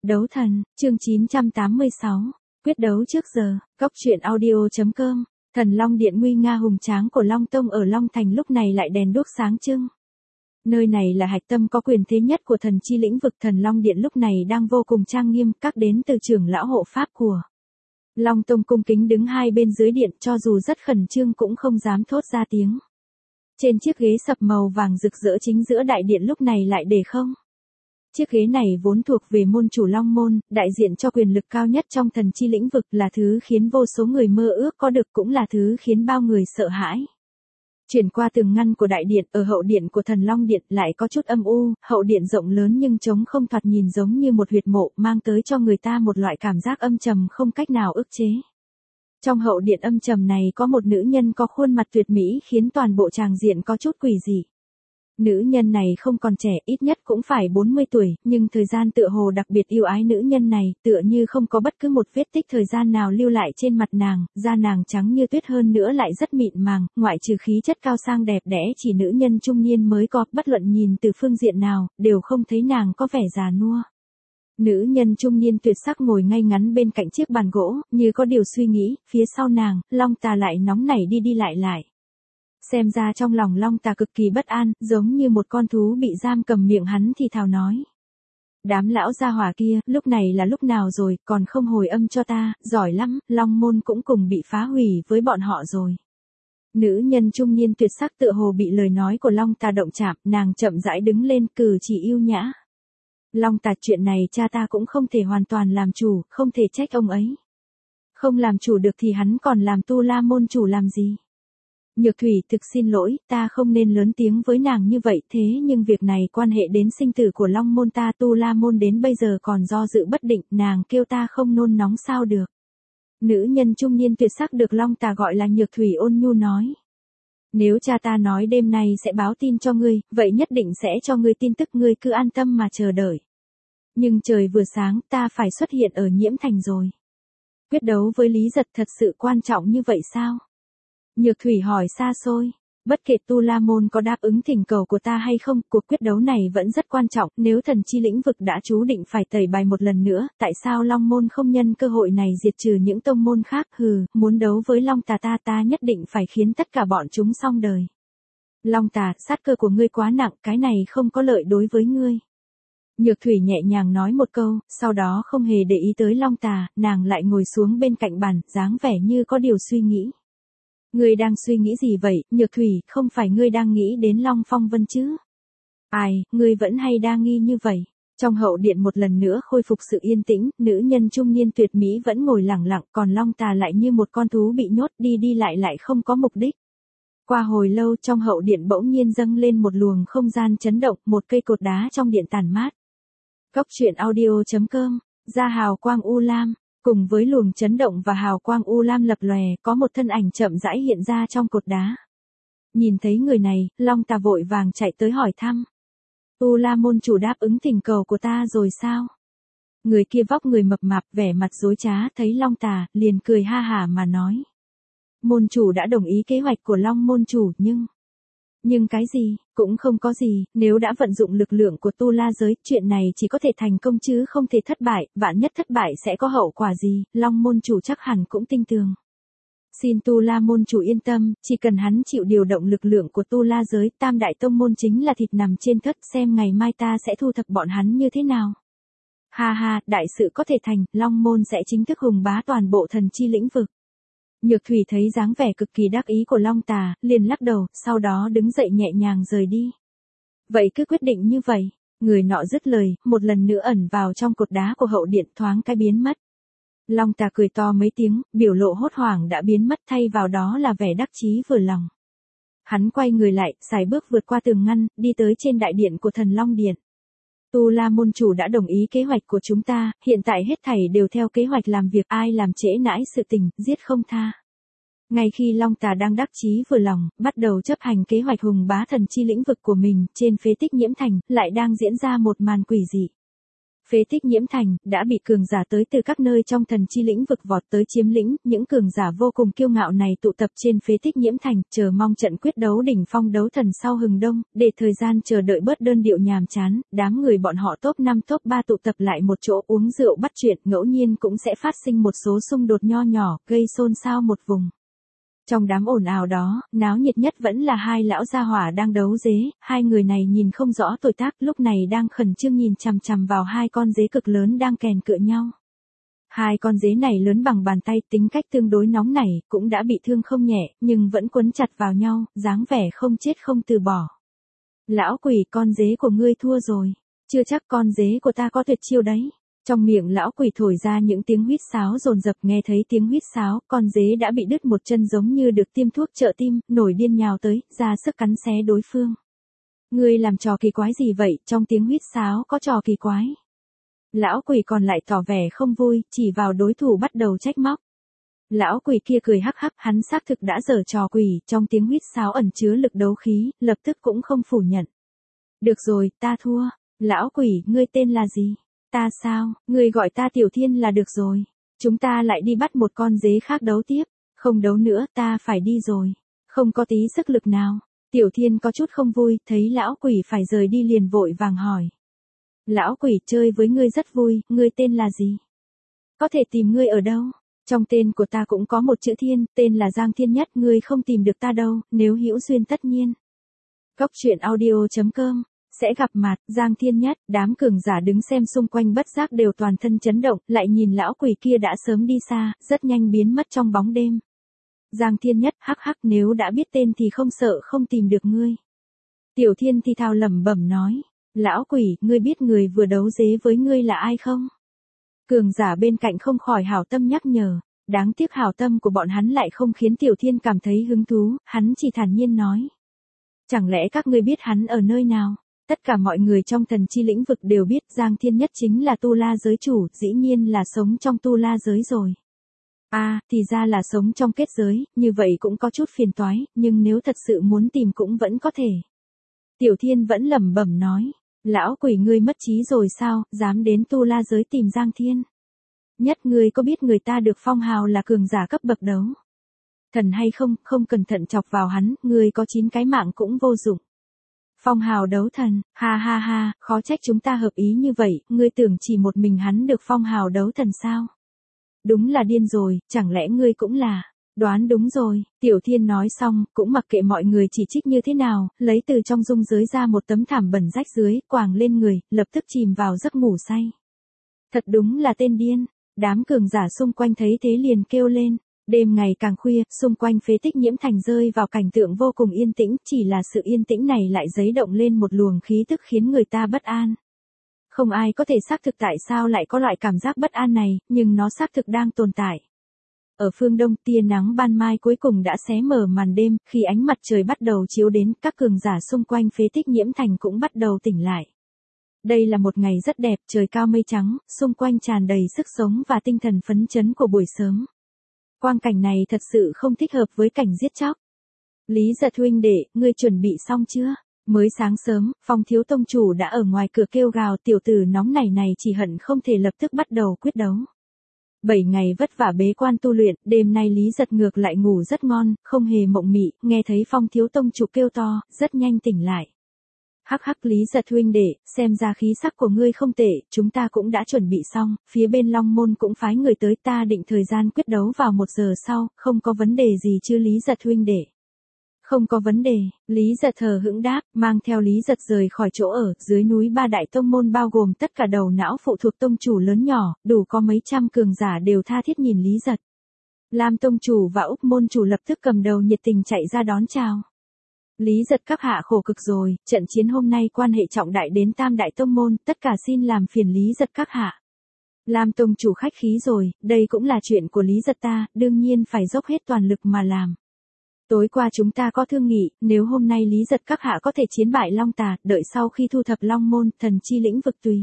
Đấu thần, chương 986, quyết đấu trước giờ, Cóc truyện audio.com, Thần Long Điện nguy nga hùng tráng của Long Tông ở Long Thành lúc này lại đèn đuốc sáng trưng. Nơi này là hạch tâm có quyền thế nhất của thần chi lĩnh vực. Thần Long Điện lúc này đang vô cùng trang nghiêm, các đến từ trưởng lão hộ pháp của Long Tông cung kính đứng hai bên dưới điện, cho dù rất khẩn trương cũng không dám thốt ra tiếng. Trên chiếc ghế sập màu vàng rực rỡ chính giữa đại điện lúc này lại để không. Chiếc ghế này vốn thuộc về môn chủ Long Môn, đại diện cho quyền lực cao nhất trong thần chi lĩnh vực, là thứ khiến vô số người mơ ước có được, cũng là thứ khiến bao người sợ hãi. Chuyển qua tường ngăn của đại điện, ở hậu điện của Thần Long Điện lại có chút âm u, hậu điện rộng lớn nhưng trống không, thoạt nhìn giống như một huyệt mộ, mang tới cho người ta một loại cảm giác âm trầm không cách nào ức chế. Trong hậu điện âm trầm này có một nữ nhân có khuôn mặt tuyệt mỹ khiến toàn bộ tràng diện có chút quỷ dị. Nữ nhân này không còn trẻ, ít nhất cũng phải 40 tuổi, nhưng thời gian tựa hồ đặc biệt yêu ái nữ nhân này, tựa như không có bất cứ một vết tích thời gian nào lưu lại trên mặt nàng, da nàng trắng như tuyết, hơn nữa lại rất mịn màng, ngoại trừ khí chất cao sang đẹp đẽ chỉ nữ nhân trung niên mới có, bất luận nhìn từ phương diện nào, đều không thấy nàng có vẻ già nua. Nữ nhân trung niên tuyệt sắc ngồi ngay ngắn bên cạnh chiếc bàn gỗ, như có điều suy nghĩ, phía sau nàng, Long Tà lại nóng nảy đi lại. Xem ra trong lòng Long Tà cực kỳ bất an, giống như một con thú bị giam cầm, miệng hắn thì thào nói. Đám lão gia hỏa kia, lúc này là lúc nào rồi, còn không hồi âm cho ta, giỏi lắm, Long Môn cũng cùng bị phá hủy với bọn họ rồi. Nữ nhân trung niên tuyệt sắc tựa hồ bị lời nói của Long Tà động chạm, nàng chậm rãi đứng lên, cử chỉ yêu nhã. Long Tà, chuyện này cha ta cũng không thể hoàn toàn làm chủ, không thể trách ông ấy. Không làm chủ được thì hắn còn làm Tu La môn chủ làm gì? Nhược Thủy, thực xin lỗi, ta không nên lớn tiếng với nàng như vậy, thế nhưng việc này quan hệ đến sinh tử của Long môn ta. Tu La môn đến bây giờ còn do dự bất định, nàng kêu ta không nôn nóng sao được. Nữ nhân trung niên tuyệt sắc được Long Tà gọi là Nhược Thủy ôn nhu nói. Nếu cha ta nói đêm nay sẽ báo tin cho ngươi, vậy nhất định sẽ cho ngươi tin tức, ngươi cứ an tâm mà chờ đợi. Nhưng trời vừa sáng, ta phải xuất hiện ở Nhiễm Thành rồi. Quyết đấu với Lý Giật thật sự quan trọng như vậy sao? Nhược Thủy hỏi xa xôi. Bất kể Tu La môn có đáp ứng thỉnh cầu của ta hay không, cuộc quyết đấu này vẫn rất quan trọng. Nếu thần chi lĩnh vực đã chú định phải tẩy bài một lần nữa, tại sao Long môn không nhân cơ hội này diệt trừ những tông môn khác? Muốn đấu với Long Tà ta nhất định phải khiến tất cả bọn chúng xong đời. Long Tà, sát cơ của ngươi quá nặng, cái này không có lợi đối với ngươi. Nhược Thủy nhẹ nhàng nói một câu, sau đó không hề để ý tới Long Tà, nàng lại ngồi xuống bên cạnh bàn, dáng vẻ như có điều suy nghĩ. Ngươi đang suy nghĩ gì vậy, Nhược Thủy, không phải ngươi đang nghĩ đến Long Phong Vân chứ? Ai, ngươi vẫn hay đa nghi như vậy. Trong hậu điện một lần nữa khôi phục sự yên tĩnh, nữ nhân trung niên tuyệt mỹ vẫn ngồi lặng lặng, còn Long Tà lại như một con thú bị nhốt, đi lại không có mục đích. Qua hồi lâu, trong hậu điện bỗng nhiên dâng lên một luồng không gian chấn động, một cây cột đá trong điện tản mát. Cóc truyện audio.com, ra hào quang u lam. Cùng với luồng chấn động và hào quang u lam lập lòe, có một thân ảnh chậm rãi hiện ra trong cột đá. Nhìn thấy người này, Long Tà vội vàng chạy tới hỏi thăm. Tu La môn chủ đáp ứng thỉnh cầu của ta rồi sao? Người kia vóc người mập mạp, vẻ mặt dối trá, thấy Long Tà, liền cười ha hả mà nói. Môn chủ đã đồng ý kế hoạch của Long môn chủ, nhưng cái gì, cũng không có gì, nếu đã vận dụng lực lượng của Tu La giới, chuyện này chỉ có thể thành công chứ không thể thất bại, vạn nhất thất bại sẽ có hậu quả gì, Long môn chủ chắc hẳn cũng tin tưởng. Xin Tu La môn chủ yên tâm, chỉ cần hắn chịu điều động lực lượng của Tu La giới, Tam đại tông môn chính là thịt nằm trên thớt, xem ngày mai ta sẽ thu thập bọn hắn như thế nào. Ha ha, đại sự có thể thành, Long môn sẽ chính thức hùng bá toàn bộ thần chi lĩnh vực. Nhược Thủy thấy dáng vẻ cực kỳ đắc ý của Long Tà, liền lắc đầu, sau đó đứng dậy nhẹ nhàng rời đi. Vậy cứ quyết định như vậy, người nọ dứt lời, một lần nữa ẩn vào trong cột đá của hậu điện, thoáng cái biến mất. Long Tà cười to mấy tiếng, biểu lộ hốt hoảng đã biến mất, thay vào đó là vẻ đắc chí vừa lòng. Hắn quay người lại, sải bước vượt qua tường ngăn, đi tới trên đại điện của Thần Long Điện. Tu La môn chủ đã đồng ý kế hoạch của chúng ta, hiện tại hết thảy đều theo kế hoạch làm việc, ai làm trễ nãi sự tình, giết không tha. Ngay khi Long Tà đang đắc chí vừa lòng, bắt đầu chấp hành kế hoạch hùng bá thần chi lĩnh vực của mình, trên phế tích Nhiễm Thành, lại đang diễn ra một màn quỷ dị. Phế tích Nhiễm Thành, đã bị cường giả tới từ các nơi trong thần chi lĩnh vực vọt tới chiếm lĩnh, những cường giả vô cùng kiêu ngạo này tụ tập trên phế tích Nhiễm Thành, chờ mong trận quyết đấu đỉnh phong đấu thần sau hừng đông, để thời gian chờ đợi bớt đơn điệu nhàm chán, đám người bọn họ top 5 top 3 tụ tập lại một chỗ uống rượu bắt chuyện, ngẫu nhiên cũng sẽ phát sinh một số xung đột nho nhỏ, gây xôn xao một vùng. Trong đám ồn ào đó, náo nhiệt nhất vẫn là hai lão gia hỏa đang đấu dế, hai người này nhìn không rõ tuổi tác, lúc này đang khẩn trương nhìn chằm chằm vào hai con dế cực lớn đang kèn cựa nhau. Hai con dế này lớn bằng bàn tay, tính cách tương đối nóng nảy, cũng đã bị thương không nhẹ, nhưng vẫn quấn chặt vào nhau, dáng vẻ không chết không từ bỏ. Lão quỷ, con dế của ngươi thua rồi. Chưa chắc, con dế của ta có tuyệt chiêu đấy. Trong miệng lão quỷ thổi ra những tiếng huýt sáo dồn dập, nghe thấy tiếng huýt sáo, con dế đã bị đứt một chân giống như được tiêm thuốc trợ tim, nổi điên nhào tới, ra sức cắn xé đối phương. Ngươi làm trò kỳ quái gì vậy, trong tiếng huýt sáo có trò kỳ quái. Lão quỷ còn lại tỏ vẻ không vui, chỉ vào đối thủ bắt đầu trách móc. Lão quỷ kia cười hắc hắc, hắn xác thực đã giở trò quỷ, trong tiếng huýt sáo ẩn chứa lực đấu khí, lập tức cũng không phủ nhận. Được rồi, ta thua. Lão quỷ, ngươi tên là gì? Ta sao, ngươi gọi ta Tiểu Thiên là được rồi. Chúng ta lại đi bắt một con dế khác đấu tiếp. Không đấu nữa, ta phải đi rồi. Không có tí sức lực nào. Tiểu Thiên có chút không vui, thấy lão quỷ phải rời đi liền vội vàng hỏi. Lão quỷ, chơi với ngươi rất vui, ngươi tên là gì? Có thể tìm ngươi ở đâu? Trong tên của ta cũng có một chữ Thiên, tên là Giang Thiên Nhất, ngươi không tìm được ta đâu, nếu hữu duyên tất nhiên. Góc truyện audio.com sẽ gặp mặt, Giang Thiên Nhất, đám cường giả đứng xem xung quanh bất giác đều toàn thân chấn động, lại nhìn lão quỷ kia đã sớm đi xa, rất nhanh biến mất trong bóng đêm. Giang Thiên Nhất, hắc hắc, nếu đã biết tên thì không sợ không tìm được ngươi. Tiểu Thiên thì thào lẩm bẩm nói, lão quỷ, ngươi biết người vừa đấu dế với ngươi là ai không? Cường giả bên cạnh không khỏi hảo tâm nhắc nhở, đáng tiếc hảo tâm của bọn hắn lại không khiến Tiểu Thiên cảm thấy hứng thú, hắn chỉ thản nhiên nói. Chẳng lẽ các ngươi biết hắn ở nơi nào? Tất cả mọi người trong thần chi lĩnh vực đều biết Giang Thiên Nhất chính là Tu La giới chủ, dĩ nhiên là sống trong Tu La giới rồi. Thì ra là sống trong kết giới, như vậy cũng có chút phiền toái, nhưng nếu thật sự muốn tìm cũng vẫn có thể. Tiểu Thiên vẫn lẩm bẩm nói, lão quỷ ngươi mất trí rồi sao, dám đến Tu La giới tìm Giang Thiên. Nhất, ngươi có biết người ta được phong hào là cường giả cấp bậc đấu thần hay không, không cẩn thận chọc vào hắn, ngươi có 9 cái mạng cũng vô dụng. Phong hào đấu thần, ha ha ha, khó trách chúng ta hợp ý như vậy, ngươi tưởng chỉ một mình hắn được phong hào đấu thần sao? Đúng là điên rồi, chẳng lẽ ngươi cũng là? Đoán đúng rồi, Tiểu Thiên nói xong, cũng mặc kệ mọi người chỉ trích như thế nào, lấy từ trong dung giới ra một tấm thảm bẩn rách dưới, quàng lên người, lập tức chìm vào giấc ngủ say. Thật đúng là tên điên, đám cường giả xung quanh thấy thế liền kêu lên. Đêm ngày càng khuya, xung quanh phế tích Nhiễm Thành rơi vào cảnh tượng vô cùng yên tĩnh, chỉ là sự yên tĩnh này lại dấy động lên một luồng khí tức khiến người ta bất an. Không ai có thể xác thực tại sao lại có loại cảm giác bất an này, nhưng nó xác thực đang tồn tại. Ở phương đông, tia nắng ban mai cuối cùng đã xé mở màn đêm, khi ánh mặt trời bắt đầu chiếu đến, các cường giả xung quanh phế tích Nhiễm Thành cũng bắt đầu tỉnh lại. Đây là một ngày rất đẹp, trời cao mây trắng, xung quanh tràn đầy sức sống và tinh thần phấn chấn của buổi sớm. Quang cảnh này thật sự không thích hợp với cảnh giết chóc. Lý Giật huynh đệ, ngươi chuẩn bị xong chưa? Mới sáng sớm, Phong thiếu tông chủ đã ở ngoài cửa kêu gào, tiểu tử nóng này chỉ hận không thể lập tức bắt đầu quyết đấu. 7 ngày vất vả bế quan tu luyện, đêm nay Lý Giật ngược lại ngủ rất ngon, không hề mộng mị, nghe thấy Phong thiếu tông chủ kêu to, rất nhanh tỉnh lại. Hắc hắc, Lý Giật huynh đệ, xem ra khí sắc của ngươi không tệ, chúng ta cũng đã chuẩn bị xong, phía bên Long Môn cũng phái người tới, ta định thời gian quyết đấu vào 1 giờ sau, không có vấn đề gì chứ Lý Giật huynh đệ. Không có vấn đề, Lý Giật hờ hững đáp, mang theo Lý Giật rời khỏi chỗ ở, dưới núi 3 đại tông môn bao gồm tất cả đầu não phụ thuộc tông chủ lớn nhỏ, đủ có mấy trăm cường giả đều tha thiết nhìn Lý Giật. Lam tông chủ và Úc môn chủ lập tức cầm đầu nhiệt tình chạy ra đón chào. Lý Giật các hạ khổ cực rồi, trận chiến hôm nay quan hệ trọng đại đến tam đại tông môn, tất cả xin làm phiền Lý Giật các hạ. Lam tông chủ khách khí rồi, đây cũng là chuyện của Lý Giật ta, đương nhiên phải dốc hết toàn lực mà làm. Tối qua chúng ta có thương nghị, nếu hôm nay Lý Giật các hạ có thể chiến bại Long Tà, đợi sau khi thu thập Long Môn, thần chi lĩnh vực tùy.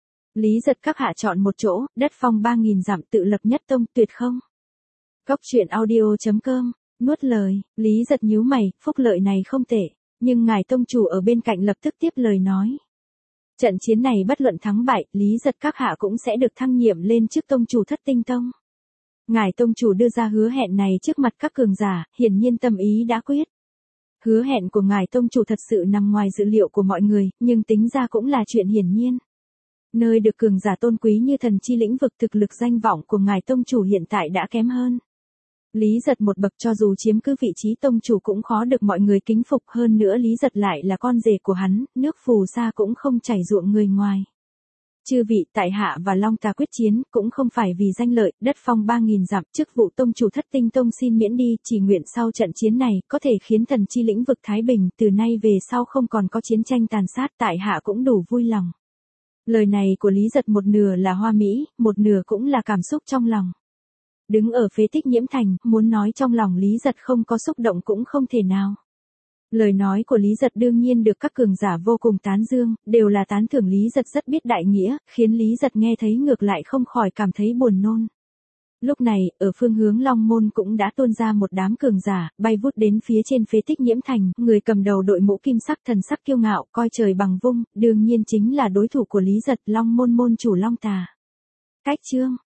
Lý Giật các hạ chọn một chỗ, đất phong 3000 dặm tự lập nhất tông, tuyệt không? Góc truyện audio.com Nuốt lời, Lý Giật nhíu mày, phúc lợi này không tệ, nhưng ngài tông chủ ở bên cạnh lập tức tiếp lời nói. Trận chiến này bất luận thắng bại, Lý Giật các hạ cũng sẽ được thăng nhiệm lên chức tông chủ Thất Tinh Tông. Ngài tông chủ đưa ra hứa hẹn này trước mặt các cường giả, hiển nhiên tâm ý đã quyết. Hứa hẹn của ngài tông chủ thật sự nằm ngoài dự liệu của mọi người, nhưng tính ra cũng là chuyện hiển nhiên. Nơi được cường giả tôn quý như thần chi lĩnh vực, thực lực danh vọng của ngài tông chủ hiện tại đã kém hơn. Lý Giật một bậc, cho dù chiếm cứ vị trí tông chủ cũng khó được mọi người kính phục, hơn nữa Lý Giật lại là con rể của hắn, nước phù sa cũng không chảy ruộng người ngoài. Chư vị, tại hạ và Long Tà quyết chiến, cũng không phải vì danh lợi, đất phong 3.000 dặm, chức vụ tông chủ Thất Tinh Tông xin miễn đi, chỉ nguyện sau trận chiến này, có thể khiến thần chi lĩnh vực thái bình, từ nay về sau không còn có chiến tranh tàn sát, tại hạ cũng đủ vui lòng. Lời này của Lý Giật một nửa là hoa mỹ, một nửa cũng là cảm xúc trong lòng. Đứng ở phế tích Nhiễm Thành, muốn nói trong lòng Lý Giật không có xúc động cũng không thể nào. Lời nói của Lý Giật đương nhiên được các cường giả vô cùng tán dương, đều là tán thưởng Lý Giật rất biết đại nghĩa, khiến Lý Giật nghe thấy ngược lại không khỏi cảm thấy buồn nôn. Lúc này, ở phương hướng Long Môn cũng đã tuôn ra một đám cường giả, bay vút đến phía trên phế tích Nhiễm Thành, người cầm đầu đội mũ kim sắc, thần sắc kiêu ngạo, coi trời bằng vung, đương nhiên chính là đối thủ của Lý Giật, Long Môn môn chủ Long Tà. Cách chương